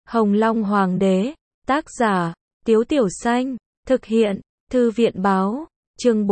Hồng Long Hoàng đế, tác giả, Tiếu Tiểu Xanh, thực hiện, Thư viện báo, chương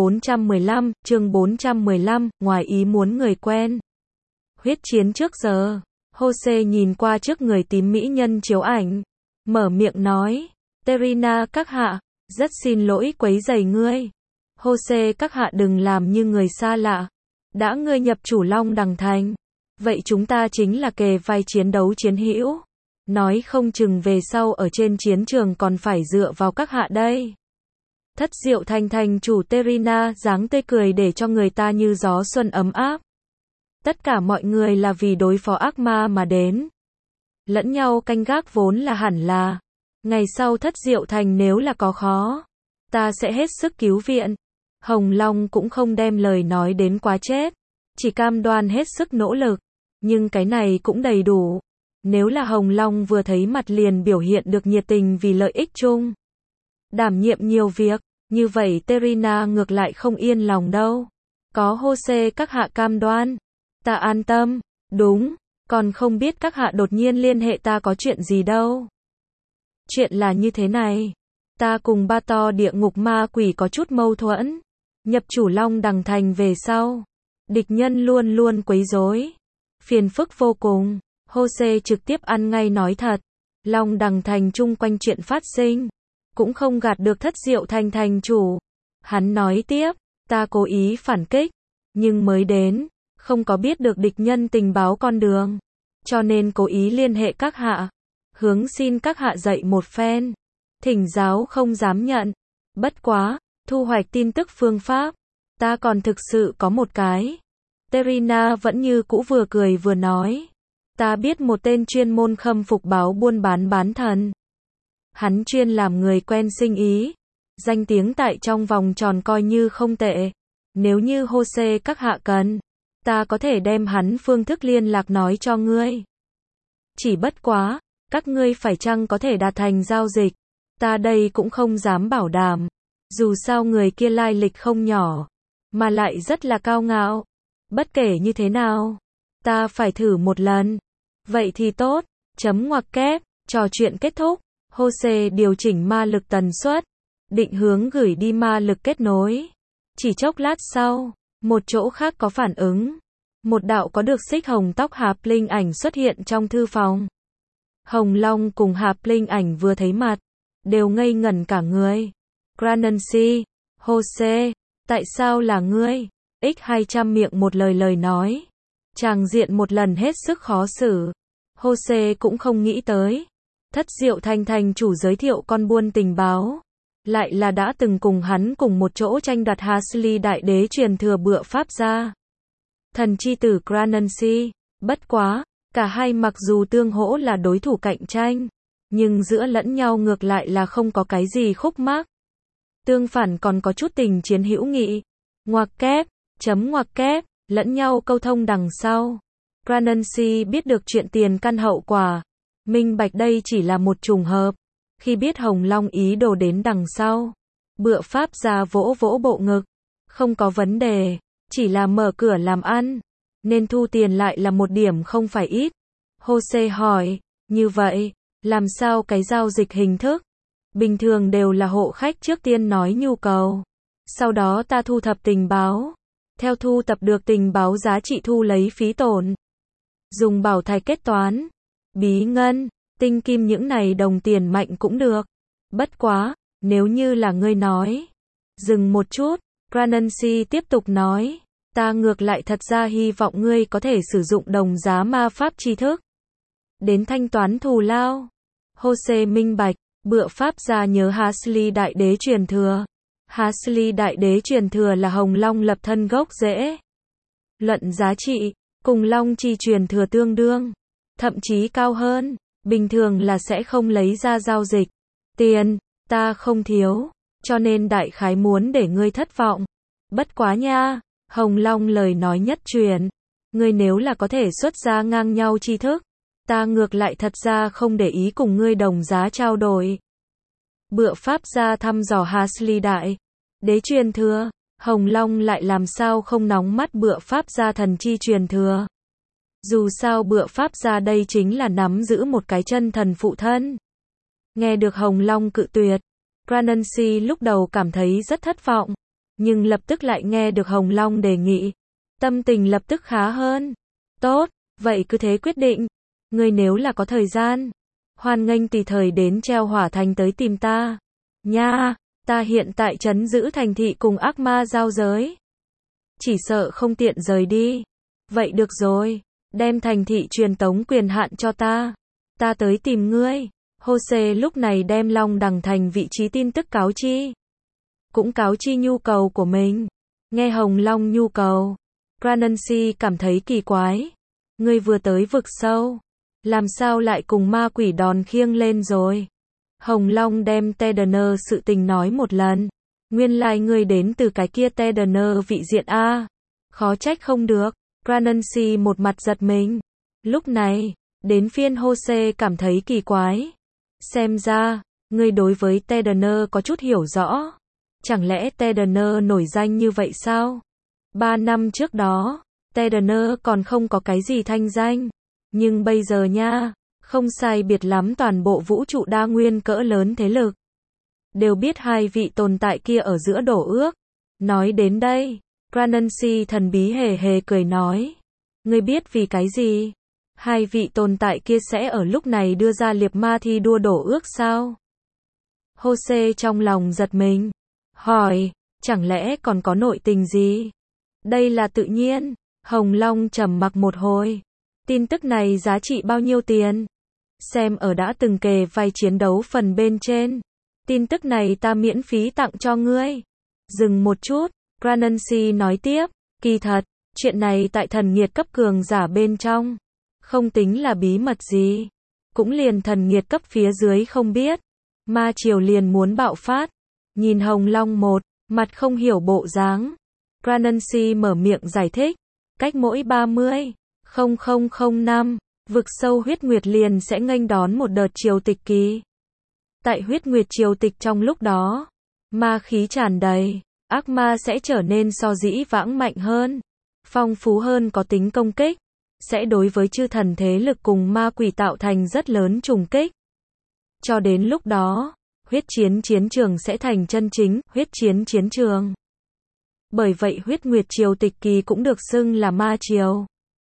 415, ngoài ý muốn người quen. Huyết chiến trước giờ, Jose nhìn qua trước người tím mỹ nhân chiếu ảnh, mở miệng nói, Terina các hạ, rất xin lỗi quấy rầy ngươi. Jose các hạ đừng làm như người xa lạ. Đã ngươi nhập chủ Long Đằng Thành, vậy chúng ta chính là kề vai chiến đấu chiến hữu. Nói không chừng về sau ở trên chiến trường còn phải dựa vào các hạ đây. Thất Diệu Thành thành chủ Terina dáng tươi cười để cho người ta như gió xuân ấm áp. Tất cả mọi người là vì đối phó ác ma mà đến. Lẫn nhau canh gác vốn là hẳn là. Ngày sau Thất Diệu Thành nếu là có khó, ta sẽ hết sức cứu viện. Hồng Long cũng không đem lời nói đến quá chết, chỉ cam đoan hết sức nỗ lực. Nhưng cái này cũng đầy đủ. Nếu là Hồng Long vừa thấy mặt liền biểu hiện được nhiệt tình vì lợi ích chung, đảm nhiệm nhiều việc, như vậy Terina ngược lại không yên lòng đâu. Có Jose các hạ cam đoan, ta an tâm. Đúng, còn không biết các hạ đột nhiên liên hệ ta có chuyện gì đâu. Chuyện là như thế này, ta cùng ba to địa ngục ma quỷ có chút mâu thuẫn. Nhập chủ Long Đằng Thành về sau, địch nhân luôn luôn quấy rối, phiền phức vô cùng. Jose trực tiếp ăn ngay nói thật. Long Đằng Thành chung quanh chuyện phát sinh, cũng không gạt được Thất Diệu Thành thành chủ. Hắn nói tiếp, ta cố ý phản kích, nhưng mới đến, không có biết được địch nhân tình báo con đường, cho nên cố ý liên hệ các hạ, hướng xin các hạ dạy một phen. Thỉnh giáo không dám nhận, bất quá, thu hoạch tin tức phương pháp, ta còn thực sự có một cái. Terina vẫn như cũ vừa cười vừa nói, ta biết một tên chuyên môn khâm phục báo buôn bán thần. Hắn chuyên làm người quen sinh ý, danh tiếng tại trong vòng tròn coi như không tệ. Nếu như Jose các hạ cần, ta có thể đem hắn phương thức liên lạc nói cho ngươi. Chỉ bất quá, các ngươi phải chăng có thể đạt thành giao dịch, ta đây cũng không dám bảo đảm. Dù sao người kia lai lịch không nhỏ, mà lại rất là cao ngạo. Bất kể như thế nào, ta phải thử một lần. Vậy thì tốt, chấm ngoặc kép, trò chuyện kết thúc. Jose điều chỉnh ma lực tần suất, định hướng gửi đi ma lực kết nối. Chỉ chốc lát sau, một chỗ khác có phản ứng. Một đạo có được xích hồng tóc Hạp Linh ảnh xuất hiện trong thư phòng. Hồng Long cùng Hạp Linh ảnh vừa thấy mặt, đều ngây ngẩn cả người. Granancy, Jose, tại sao là ngươi? X200 miệng một lời nói. Tràng diện một lần hết sức khó xử. Jose cũng không nghĩ tới. Thất Diệu Thành thành chủ giới thiệu con buôn tình báo, lại là đã từng cùng hắn cùng một chỗ tranh đoạt Hasli đại đế truyền thừa bựa pháp gia. Thần chi tử Granancy. Bất quá, cả hai mặc dù tương hỗ là đối thủ cạnh tranh, nhưng giữa lẫn nhau ngược lại là không có cái gì khúc mắc. Tương phản còn có chút tình chiến hữu nghị. Ngoặc kép, chấm ngoặc kép, lẫn nhau câu thông đằng sau. Granancy biết được chuyện tiền căn hậu quả, minh bạch đây chỉ là một trùng hợp. Khi biết Hồng Long ý đồ đến đằng sau, bựa pháp gia vỗ vỗ bộ ngực. Không có vấn đề, chỉ là mở cửa làm ăn, nên thu tiền lại là một điểm không phải ít. Jose hỏi, như vậy, làm sao cái giao dịch hình thức? Bình thường đều là hộ khách trước tiên nói nhu cầu, sau đó ta thu thập tình báo. Theo thu thập được tình báo giá trị thu lấy phí tổn. Dùng bảo thạch kết toán, bí ngân, tinh kim những này đồng tiền mạnh cũng được. Bất quá, nếu như là ngươi nói. Dừng một chút, Granancy tiếp tục nói, ta ngược lại thật ra hy vọng ngươi có thể sử dụng đồng giá ma pháp tri thức đến thanh toán thù lao. Jose minh bạch, bựa pháp gia nhớ Hasli đại đế truyền thừa. Hasli đại đế truyền thừa là Hồng Long lập thân gốc rễ. Luận giá trị, cùng Long chi truyền thừa tương đương, thậm chí cao hơn, bình thường là sẽ không lấy ra giao dịch. Tiền, ta không thiếu, cho nên đại khái muốn để ngươi thất vọng. Bất quá nha, Hồng Long lời nói nhất truyền, ngươi nếu là có thể xuất ra ngang nhau tri thức, ta ngược lại thật ra không để ý cùng ngươi đồng giá trao đổi. Bựa pháp gia thăm dò Hasli đại đế truyền thừa, Hồng Long lại làm sao không nóng mắt bựa pháp gia thần chi truyền thừa. Dù sao bựa pháp gia đây chính là nắm giữ một cái chân thần phụ thân. Nghe được Hồng Long cự tuyệt, Granansi lúc đầu cảm thấy rất thất vọng, nhưng lập tức lại nghe được Hồng Long đề nghị. Tâm tình lập tức khá hơn. Tốt, vậy cứ thế quyết định. Ngươi nếu là có thời gian, hoan nghênh tùy thời đến Treo Hỏa Thành tới tìm ta. Nha, ta hiện tại trấn giữ thành thị cùng ác ma giao giới. Chỉ sợ không tiện rời đi. Vậy được rồi, đem thành thị truyền tống quyền hạn cho ta. Ta tới tìm ngươi. Jose lúc này đem Long Đằng Thành vị trí tin tức cáo chi. Cũng cáo chi nhu cầu của mình. Nghe Hồng Long nhu cầu, Granansi cảm thấy kỳ quái. Ngươi vừa tới vực sâu, làm sao lại cùng ma quỷ đòn khiêng lên rồi? Hồng Long đem Tedener sự tình nói một lần. Nguyên lai ngươi đến từ cái kia Tedener vị diện A. Khó trách không được. Granansi một mặt giật mình. Lúc này, đến phiên Jose cảm thấy kỳ quái. Xem ra, ngươi đối với Tedener có chút hiểu rõ. Chẳng lẽ Tedener nổi danh như vậy sao? 3 năm trước đó, Tedener còn không có cái gì thanh danh. Nhưng bây giờ nha, không sai biệt lắm toàn bộ vũ trụ đa nguyên cỡ lớn thế lực. Đều biết hai vị tồn tại kia ở giữa đổ ước. Nói đến đây, Granansi thần bí hề hề cười nói. Ngươi biết vì cái gì? Hai vị tồn tại kia sẽ ở lúc này đưa ra liệp ma thi đua đổ ước sao? Jose trong lòng giật mình. Hỏi, chẳng lẽ còn có nội tình gì? Đây là tự nhiên. Hồng Long trầm mặc một hồi. Tin tức này giá trị bao nhiêu tiền? Xem ở đã từng kề vai chiến đấu phần bên trên. Tin tức này ta miễn phí tặng cho ngươi. Dừng một chút, Granansi nói tiếp. Kỳ thật, chuyện này tại thần nghiệt cấp cường giả bên trong. Không tính là bí mật gì. Cũng liền thần nghiệt cấp phía dưới không biết. Ma triều liền muốn bạo phát. Nhìn Hồng Long một, mặt không hiểu bộ dáng. Granansi mở miệng giải thích. Cách mỗi 30,000 năm, vực sâu huyết nguyệt liền sẽ nghênh đón một đợt triều tịch kỳ. Tại huyết nguyệt triều tịch trong lúc đó, ma khí tràn đầy, ác ma sẽ trở nên so dĩ vãng mạnh hơn, phong phú hơn, có tính công kích, sẽ đối với chư thần thế lực cùng ma quỷ tạo thành rất lớn trùng kích. Cho đến lúc đó, huyết chiến chiến trường sẽ thành chân chính huyết chiến chiến trường. Bởi vậy huyết nguyệt triều tịch kỳ cũng được xưng là ma triều.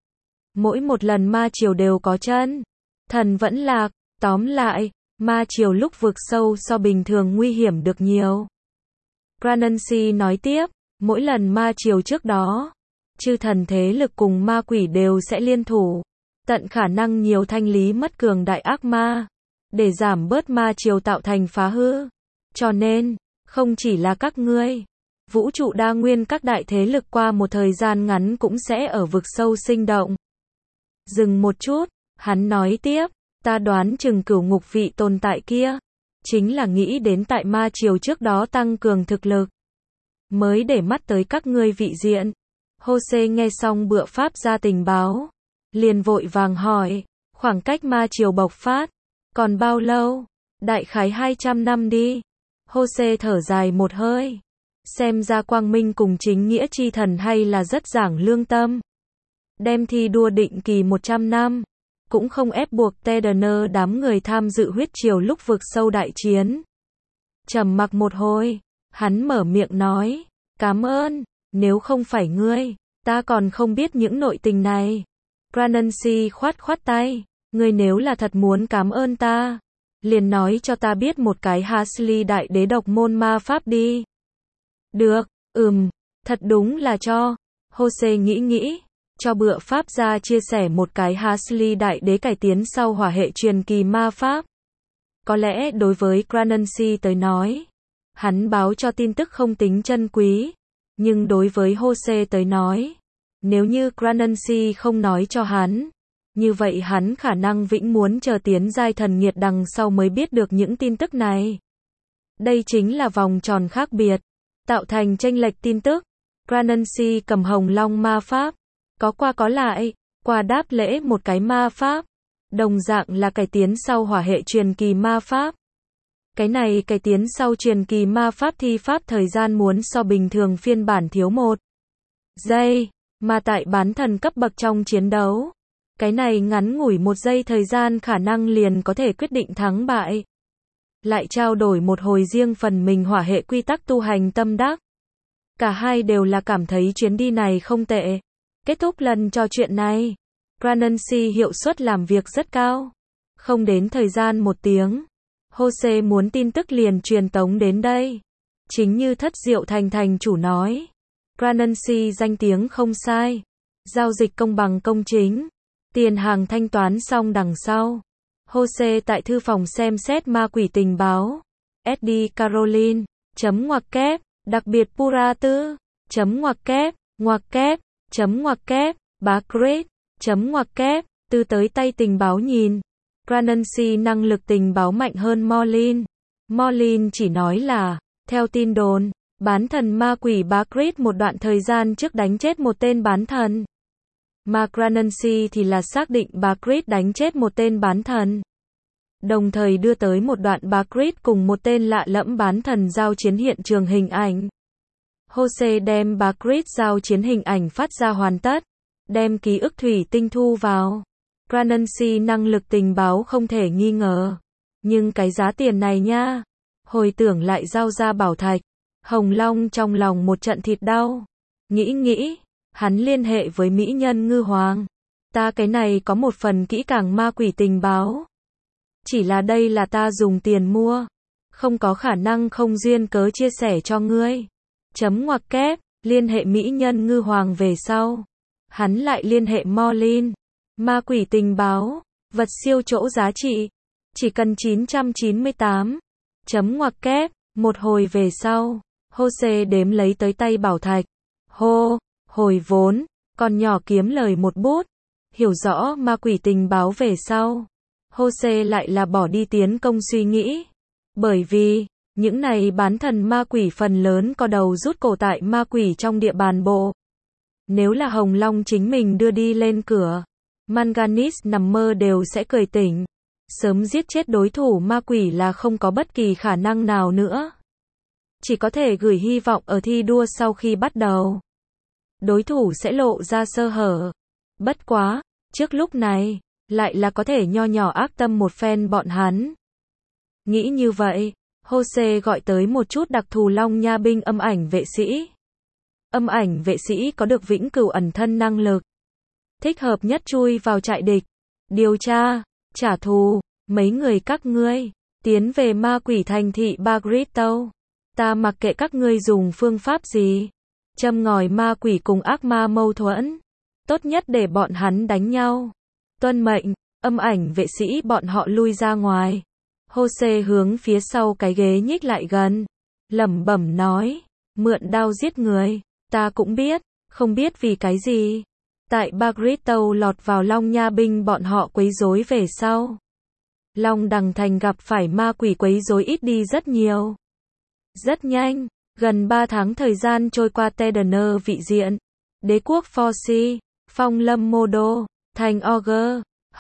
Mỗi một lần ma triều đều có chân thần vẫn lạc. Tóm lại, ma triều lúc vực sâu so bình thường nguy hiểm được nhiều. Granansi nói tiếp, mỗi lần ma triều trước đó, chư thần thế lực cùng ma quỷ đều sẽ liên thủ, tận khả năng nhiều thanh lý mất cường đại ác ma, để giảm bớt ma triều tạo thành phá hư. Cho nên, không chỉ là các ngươi, vũ trụ đa nguyên các đại thế lực qua một thời gian ngắn cũng sẽ ở vực sâu sinh động. Dừng một chút, hắn nói tiếp, ta đoán chừng cửu ngục vị tồn tại kia, chính là nghĩ đến tại ma triều trước đó tăng cường thực lực, mới để mắt tới các ngươi vị diện. Jose nghe xong bựa pháp ra tình báo, liền vội vàng hỏi, khoảng cách ma triều bộc phát, còn bao lâu? Đại khái 200 năm đi. Jose thở dài một hơi. Xem ra quang minh cùng chính nghĩa chi thần hay là rất giảng lương tâm. Đem thi đua định kỳ 100 năm. Cũng không ép buộc Tedener đám người tham dự huyết triều lúc vực sâu đại chiến. Trầm mặc một hồi, hắn mở miệng nói, cảm ơn, nếu không phải ngươi, ta còn không biết những nội tình này. Granansi khoát khoát tay, ngươi nếu là thật muốn cảm ơn ta, liền nói cho ta biết một cái Hasli đại đế độc môn ma pháp đi. Được, thật đúng là cho. Jose nghĩ, cho bựa pháp ra chia sẻ một cái Hasli đại đế cải tiến sau hỏa hệ truyền kỳ ma pháp. Có lẽ đối với Granansi tới nói, hắn báo cho tin tức không tính chân quý, nhưng đối với Jose tới nói, nếu như Granansi không nói cho hắn, như vậy hắn khả năng vĩnh muốn chờ tiến giai thần nghiệt đằng sau mới biết được những tin tức này. Đây chính là vòng tròn khác biệt, tạo thành chênh lệch tin tức. Granansi cầm hồng long ma pháp, có qua có lại, qua đáp lễ một cái ma pháp, đồng dạng là cải tiến sau hỏa hệ truyền kỳ ma pháp. Cái này cải tiến sau truyền kỳ ma pháp thi pháp thời gian muốn so bình thường phiên bản thiếu 1 giây, mà tại bán thần cấp bậc trong chiến đấu, Cái này ngắn ngủi một giây thời gian khả năng liền có thể quyết định thắng bại. Lại trao đổi một hồi riêng phần mình hỏa hệ quy tắc tu hành tâm đắc. Cả hai đều là cảm thấy chuyến đi này không tệ. Kết thúc lần trò chuyện này, Clancy hiệu suất làm việc rất cao. Không đến thời gian 1 tiếng, Jose muốn tin tức liền truyền tống đến đây. Chính như Thất Diệu Thành thành chủ nói, Clancy danh tiếng không sai. Giao dịch công bằng công chính. Tiền hàng thanh toán xong đằng sau. Jose tại thư phòng xem xét ma quỷ tình báo. SD Caroline, chấm ngoặc kép, đặc biệt Pura Tư, chấm ngoặc kép, chấm ngoặc kép, Bagret, chấm ngoặc kép, từ tới tay tình báo nhìn. Clancy năng lực tình báo mạnh hơn Morlin. Morlin chỉ nói là, theo tin đồn, bán thần ma quỷ Bagret một đoạn thời gian trước đánh chết một tên bán thần. Mà Clancy thì là xác định Bagret đánh chết một tên bán thần. Đồng thời đưa tới một đoạn Bagret cùng một tên lạ lẫm bán thần giao chiến hiện trường hình ảnh. Jose đem Bagret giao chiến hình ảnh phát ra hoàn tất. Đem ký ức thủy tinh thu vào. Clancy năng lực tình báo không thể nghi ngờ. Nhưng cái giá tiền này nha. Hồi tưởng lại giao ra bảo thạch. Hồng Long trong lòng một trận thịt đau. Nghĩ. Hắn liên hệ với mỹ nhân ngư hoàng. Ta cái này có một phần kỹ càng ma quỷ tình báo. Chỉ là đây là ta dùng tiền mua. Không có khả năng không duyên cớ chia sẻ cho ngươi. Chấm ngoặc kép, liên hệ mỹ nhân ngư hoàng về sau. Hắn lại liên hệ Morlin. Ma quỷ tình báo, vật siêu chỗ giá trị. Chỉ cần 998. Chấm ngoặc kép, một hồi về sau. Jose đếm lấy tới tay bảo thạch. Hồi vốn, còn nhỏ kiếm lời một bút. Hiểu rõ ma quỷ tình báo về sau. Jose lại là bỏ đi tiến công suy nghĩ. Bởi vì, những này bán thần ma quỷ phần lớn có đầu rút cổ tại ma quỷ trong địa bàn bộ. Nếu là Hồng Long chính mình đưa đi lên cửa, Manganese nằm mơ đều sẽ cười tỉnh. Sớm giết chết đối thủ ma quỷ là không có bất kỳ khả năng nào nữa. Chỉ có thể gửi hy vọng ở thi đua sau khi bắt đầu. Đối thủ sẽ lộ ra sơ hở. Bất quá, trước lúc này, lại là có thể nho nhỏ ác tâm một phen bọn hắn. Nghĩ như vậy, Jose gọi tới một chút đặc thù Long Nha binh âm ảnh vệ sĩ. Âm ảnh vệ sĩ có được vĩnh cửu ẩn thân năng lực. Thích hợp nhất chui vào trại địch. Điều tra, trả thù, mấy người các ngươi, tiến về ma quỷ thành thị Bagritto. Ta mặc kệ các ngươi dùng phương pháp gì. Châm ngòi ma quỷ cùng ác ma mâu thuẫn. Tốt nhất để bọn hắn đánh nhau. Tuân mệnh, âm ảnh vệ sĩ bọn họ lui ra ngoài. Jose hướng phía sau cái ghế nhích lại gần. Lẩm bẩm nói, mượn đao giết người, ta cũng biết, không biết vì cái gì. Tại Bagritto lọt vào Long Nha binh bọn họ quấy rối về sau. Long Đằng Thành gặp phải ma quỷ quấy rối ít đi rất nhiều. Rất nhanh, gần 3 tháng thời gian trôi qua Tedener vị diện. Đế quốc Forsi, Phong Lâm Mô Đô, Thành Auger,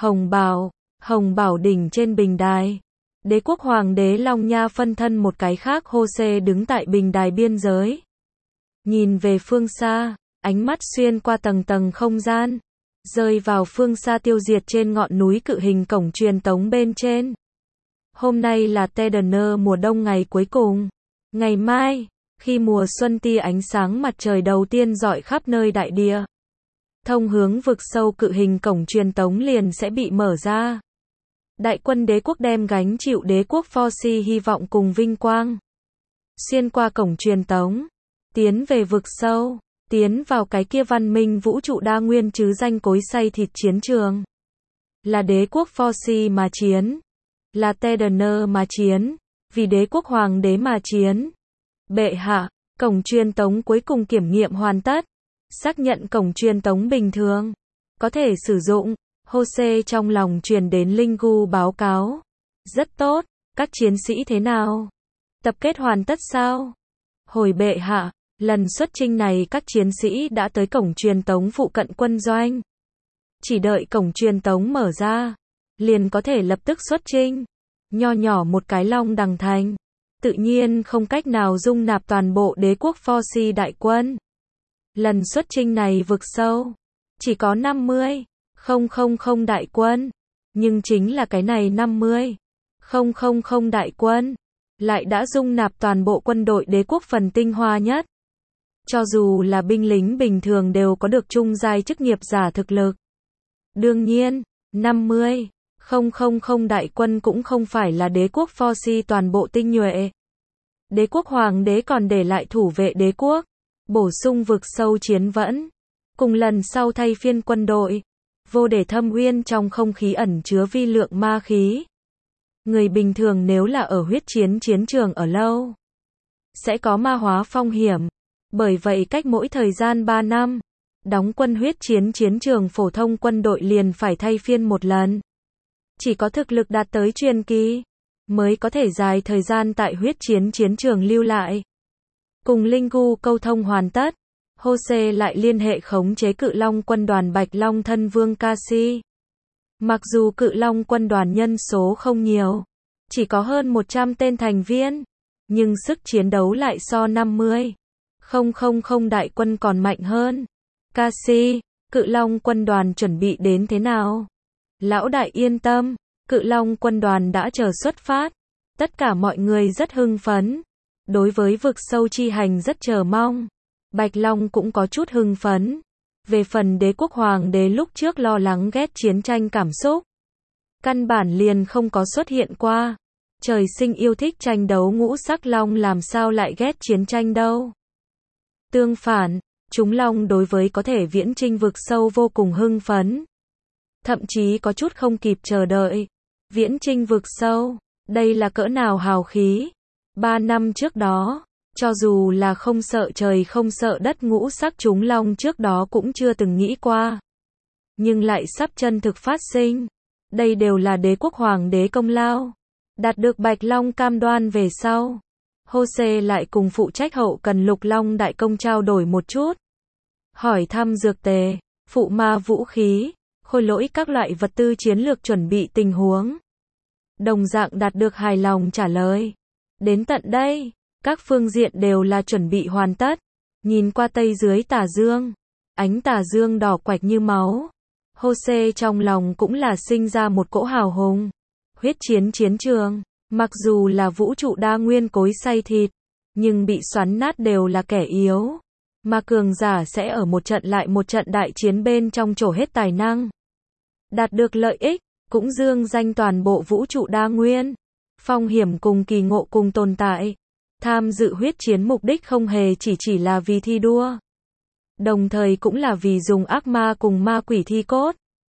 Hồng Bảo đỉnh trên bình đài. Đế quốc Hoàng đế Long Nha phân thân một cái khác Jose đứng tại bình đài biên giới. Nhìn về phương xa, ánh mắt xuyên qua tầng tầng không gian. Rơi vào phương xa tiêu diệt trên ngọn núi cự hình cổng truyền tống bên trên. Hôm nay là Tedener mùa đông ngày cuối cùng. Ngày mai, khi mùa xuân tia ánh sáng mặt trời đầu tiên rọi khắp nơi đại địa. Thông hướng vực sâu cự hình cổng truyền tống liền sẽ bị mở ra. Đại quân đế quốc đem gánh chịu đế quốc Forsi hy vọng cùng vinh quang. Xuyên qua cổng truyền tống, tiến về vực sâu, tiến vào cái kia văn minh vũ trụ đa nguyên chứ danh cối xay thịt chiến trường. Là đế quốc Forsi mà chiến. Là Tedener mà chiến. Vì đế quốc hoàng đế mà chiến. Bệ hạ, cổng truyền tống cuối cùng kiểm nghiệm hoàn tất. Xác nhận cổng truyền tống bình thường. Có thể sử dụng. Jose trong lòng truyền đến Linh Gu báo cáo. Rất tốt, các chiến sĩ thế nào? Tập kết hoàn tất sao? Hồi bệ hạ, lần xuất chinh này các chiến sĩ đã tới cổng truyền tống phụ cận quân doanh. Chỉ đợi cổng truyền tống mở ra, liền có thể lập tức xuất chinh. Nho nhỏ một cái Long Đằng Thành, tự nhiên không cách nào dung nạp toàn bộ đế quốc Forsi đại quân. Lần xuất chinh này vực sâu, chỉ có 50, 000 đại quân. Nhưng chính là cái này 50,000 đại quân, lại đã dung nạp toàn bộ quân đội đế quốc phần tinh hoa nhất. Cho dù là binh lính bình thường đều có được trung giai chức nghiệp giả thực lực. Đương nhiên, 50,000 đại quân cũng không phải là đế quốc Forci toàn bộ tinh nhuệ. Đế quốc hoàng đế còn để lại thủ vệ đế quốc, bổ sung vực sâu chiến vẫn. Cùng lần sau thay phiên quân đội, vô để thâm uyên trong không khí ẩn chứa vi lượng ma khí. Người bình thường nếu là ở huyết chiến chiến trường ở lâu, sẽ có ma hóa phong hiểm. Bởi vậy cách mỗi thời gian 3 năm, đóng quân huyết chiến chiến trường phổ thông quân đội liền phải thay phiên một lần. Chỉ có thực lực đạt tới truyền kỳ, mới có thể dài thời gian tại huyết chiến chiến trường lưu lại. Cùng Linh Gu câu thông hoàn tất, Jose lại liên hệ khống chế Cự Long quân đoàn Bạch Long thân vương Cassie. Mặc dù Cự Long quân đoàn nhân số không nhiều, chỉ có hơn 100 tên thành viên, nhưng sức chiến đấu lại so 50,000 đại quân còn mạnh hơn. Cassie, Cự Long quân đoàn chuẩn bị đến thế nào? Lão đại yên tâm, Cự Long quân đoàn đã chờ xuất phát. Tất cả mọi người rất hưng phấn. Đối với vực sâu chi hành rất chờ mong. Bạch Long cũng có chút hưng phấn. Về phần đế quốc hoàng đế lúc trước lo lắng ghét chiến tranh cảm xúc, căn bản liền không có xuất hiện qua. Trời sinh yêu thích tranh đấu ngũ sắc long làm sao lại ghét chiến tranh đâu. Tương phản, chúng long đối với có thể viễn chinh vực sâu vô cùng hưng phấn. Thậm chí có chút không kịp chờ đợi. Viễn chinh vực sâu, đây là cỡ nào hào khí. 3 năm trước đó, cho dù là không sợ trời không sợ đất ngũ sắc chúng long trước đó cũng chưa từng nghĩ qua. Nhưng lại sắp chân thực phát sinh. Đây đều là đế quốc hoàng đế công lao. Đạt được Bạch Long cam đoan về sau. Jose lại cùng phụ trách hậu cần Lục Long đại công trao đổi một chút. Hỏi thăm dược tề, phụ ma vũ khí, khôi lỗi các loại vật tư chiến lược chuẩn bị tình huống. Đồng dạng đạt được hài lòng trả lời. Đến tận đây, các phương diện đều là chuẩn bị hoàn tất. Nhìn qua tây dưới tà dương, ánh tà dương đỏ quạch như máu. Jose trong lòng cũng là sinh ra một cỗ hào hùng. Huyết chiến chiến trường, mặc dù là vũ trụ đa nguyên cối xay thịt, nhưng bị xoắn nát đều là kẻ yếu. Mà cường giả sẽ ở một trận lại một trận đại chiến bên trong trổ hết tài năng. Đạt được lợi ích, cũng dương danh toàn bộ vũ trụ đa nguyên. Phong hiểm cùng kỳ ngộ cùng tồn tại. Tham dự huyết chiến mục đích không hề chỉ là vì thi đua. Đồng thời cũng là vì dùng ác ma cùng ma quỷ thi cốt.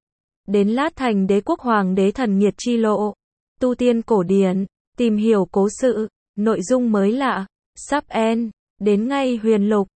Đến Lát Thành đế quốc hoàng đế thần nhiệt chi lộ. Tu tiên cổ điển, tìm hiểu cố sự, nội dung mới lạ, sắp end, đến ngay huyền lục.